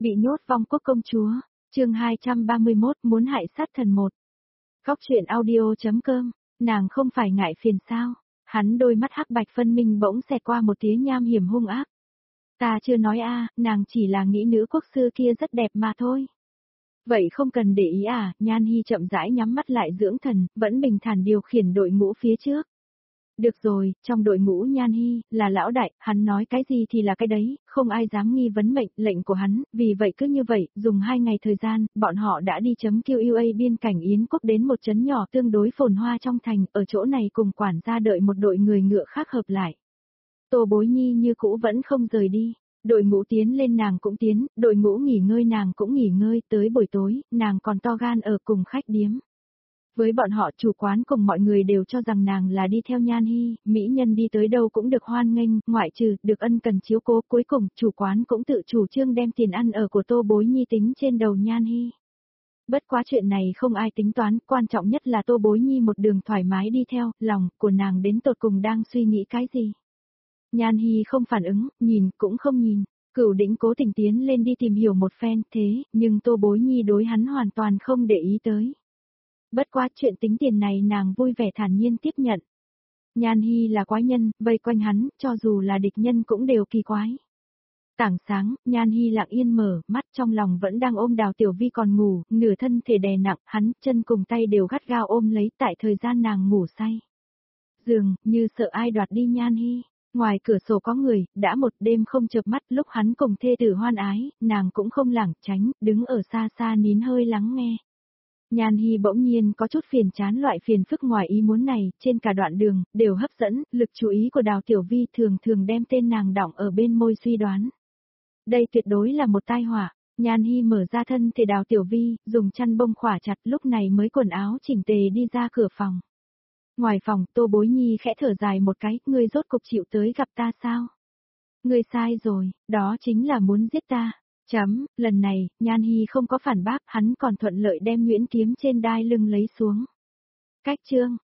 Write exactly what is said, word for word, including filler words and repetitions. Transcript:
Bị nhốt vong quốc công chúa, chương hai trăm ba mươi mốt muốn hại sát thần một. Góc truyện audio.com, nàng không phải ngại phiền sao? Hắn đôi mắt hắc bạch phân minh bỗng xẹt qua một tia nham hiểm hung ác. Ta chưa nói a, nàng chỉ là nghĩ nữ quốc sư kia rất đẹp mà thôi. Vậy không cần để ý à? Nhan Hi chậm rãi nhắm mắt lại dưỡng thần, vẫn bình thản điều khiển đội ngũ phía trước. Được rồi, trong đội ngũ Nhan Hi, là lão đại, hắn nói cái gì thì là cái đấy, không ai dám nghi vấn mệnh lệnh của hắn, vì vậy cứ như vậy, dùng hai ngày thời gian, bọn họ đã đi chấm Q U A biên cảnh Yến quốc đến một trấn nhỏ tương đối phồn hoa trong thành, ở chỗ này cùng quản gia đợi một đội người ngựa khác hợp lại. Tô Bối Nhi như cũ vẫn không rời đi. Đội ngũ tiến lên nàng cũng tiến, đội ngũ nghỉ ngơi nàng cũng nghỉ ngơi, tới buổi tối, nàng còn to gan ở cùng khách điếm. Với bọn họ chủ quán cùng mọi người đều cho rằng nàng là đi theo Nhan Hi, mỹ nhân đi tới đâu cũng được hoan nghênh, ngoại trừ được ân cần chiếu cố, cuối cùng chủ quán cũng tự chủ trương đem tiền ăn ở của Tô Bối Nhi tính trên đầu Nhan Hi. Bất quá chuyện này không ai tính toán, quan trọng nhất là Tô Bối Nhi một đường thoải mái đi theo, lòng của nàng đến tột cùng đang suy nghĩ cái gì. Nhan Hi không phản ứng, nhìn cũng không nhìn. Cửu Đỉnh cố tình tiến lên đi tìm hiểu một phen thế, nhưng Tô Bối Nhi đối hắn hoàn toàn không để ý tới. Bất quá chuyện tính tiền này nàng vui vẻ thản nhiên tiếp nhận. Nhan Hi là quái nhân, vây quanh hắn, cho dù là địch nhân cũng đều kỳ quái. Tảng sáng, Nhan Hi lặng yên mở, mắt trong lòng vẫn đang ôm Đào Tiểu Vi còn ngủ, nửa thân thể đè nặng, hắn chân cùng tay đều gắt gao ôm lấy tại thời gian nàng ngủ say. Dường, như sợ ai đoạt đi Nhan Hi. Ngoài cửa sổ có người, đã một đêm không chợp mắt lúc hắn cùng thê tử hoan ái, nàng cũng không lảng tránh, đứng ở xa xa nín hơi lắng nghe. Nhan Hi bỗng nhiên có chút phiền chán loại phiền phức ngoài ý muốn này, trên cả đoạn đường, đều hấp dẫn, lực chú ý của Đào Tiểu Vi thường thường đem tên nàng đọng ở bên môi suy đoán. Đây tuyệt đối là một tai họa. Nhan Hi mở ra thân thể Đào Tiểu Vi, dùng chăn bông khỏa chặt lúc này mới quần áo chỉnh tề đi ra cửa phòng. Ngoài phòng, Tô Bối Nhi khẽ thở dài một cái, ngươi rốt cục chịu tới gặp ta sao? Ngươi sai rồi, đó chính là muốn giết ta. Chấm, lần này, Nhan Hi không có phản bác, hắn còn thuận lợi đem nhuyễn kiếm trên đai lưng lấy xuống. Cách chương,